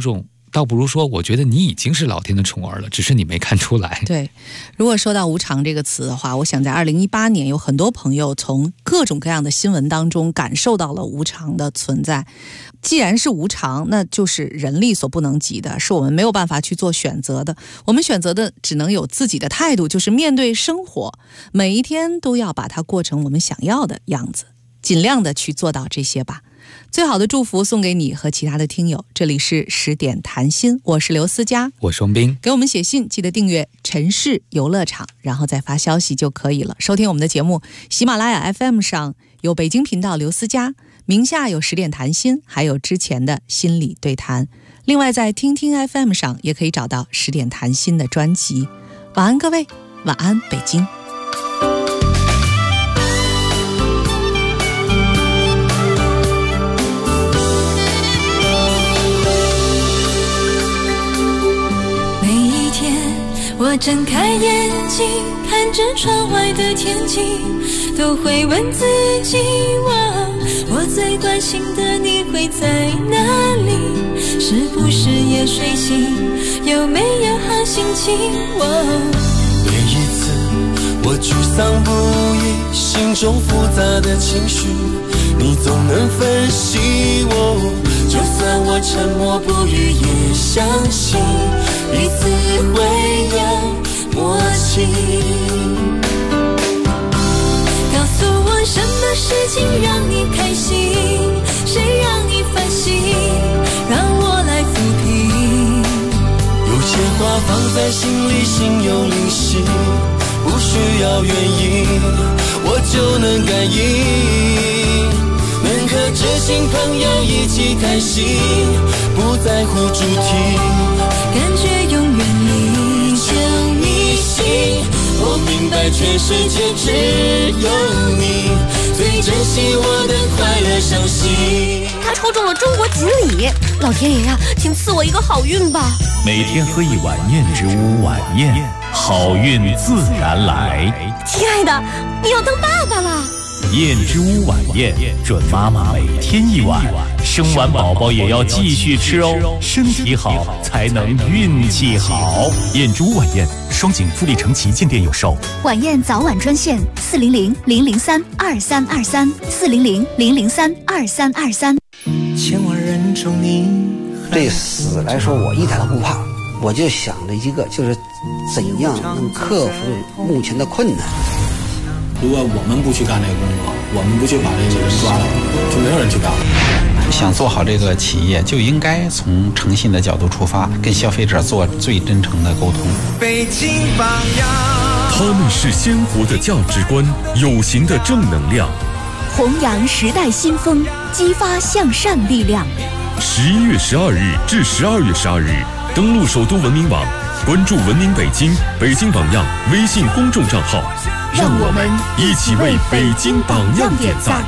倒不如说我觉得你已经是老天的宠儿了，只是你没看出来。 对，如果说到无常这个词的话，我想在2018年有很多朋友从各种各样的新闻当中感受到了无常的存在。既然是无常，那就是人力所不能及的，是我们没有办法去做选择的。我们选择的只能有自己的态度，就是面对生活，每一天都要把它过成我们想要的样子，尽量的去做到这些吧。最好的祝福送给你和其他的听友。这里是10点谈心，我是刘思佳， 我是王斌。给我们写信记得订阅城市游乐场，然后再发消息就可以了。收听我们的节目，喜马拉雅 FM 上有北京频道刘思佳，名下有10点谈心，还有之前的心理对谈。另外在听听 FM 上也可以找到10点谈心的专辑。晚安各位，晚安北京。 我睁开眼睛，看着窗外的天气，都会问自己，我最关心的你会在哪里？是不是也睡醒？有没有好心情？ 每一次我沮丧不已，心中复杂的情绪，你总能分析我。就算我沉默不语，也相信彼此会有默契。 告诉我什么事情让你开心，谁让你烦心，让我来抚平。 有些话放在心里，心有灵犀，不需要原因，我就能感应。能和知心朋友一起开心，不在乎主题， 感觉永远你就你心。我明白全世界只有你最珍惜我的快乐伤心。 他抽中了中国锦鲤，老天爷呀，请赐我一个好运吧！ 每天喝一碗燕之屋晚宴，好运自然来。 亲爱的，你要当爸爸了。 燕之屋晚宴，准妈妈每天一碗，生完宝宝也要继续吃哦，身体好才能运气好。 燕之屋晚宴，双井富力城旗舰店有售。 晚宴早晚专线400-003-2323，400-003-2323。 千万人中你。 对死来说，我一点都不怕，我就想着一个，就是怎样能克服目前的困难。 如果我们不去干这个工作，我们不去把这个人抓到，就没有人去干了。 想做好这个企业，就应该从诚信的角度出发，跟消费者做最真诚的沟通。 北京榜样， 他们是鲜活的价值观，有形的正能量， 弘扬时代新风，激发向善力量。 11月12日至12月12日，登录首都文明网，关注文明北京、北京榜样微信公众账号。 让我们一起为北京榜样点赞。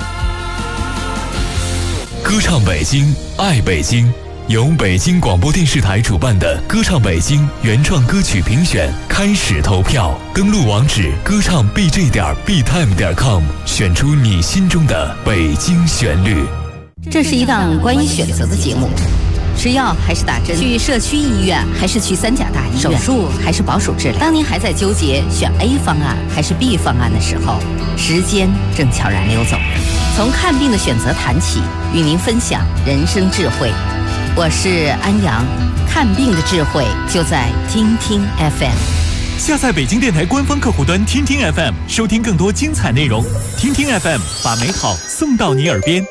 歌唱北京，爱北京，由北京广播电视台主办的歌唱北京原创歌曲评选开始投票，登录网址歌唱 bj.btime.com， 选出你心中的北京旋律。 这是一档关于选择的节目。吃药还是打针？去社区医院还是去3甲大医院？手术还是保守治疗？当您还在纠结选 A 方案还是 B 方案的时候，时间正悄然溜走。从看病的选择谈起，与您分享人生智慧。我是安阳，看病的智慧就在听听 FM。 下载北京电台官方客户端听听 FM， 收听更多精彩内容。听听 FM， 把美好送到你耳边。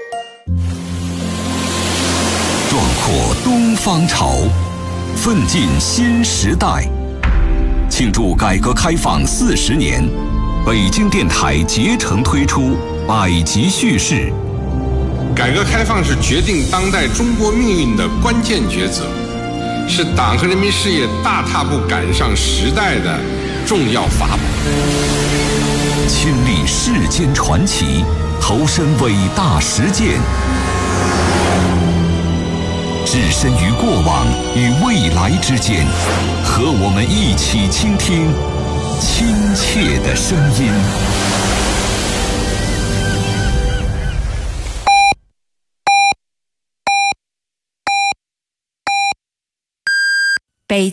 壮阔东方潮，奋进新时代。庆祝改革开放40年，北京电台竭诚推出百集叙事。 改革开放是决定当代中国命运的关键抉择，是党和人民事业大踏步赶上时代的重要法宝。 亲历世间传奇，投身伟大实践。置身于过往与未来之间，和我们一起倾听亲切的声音。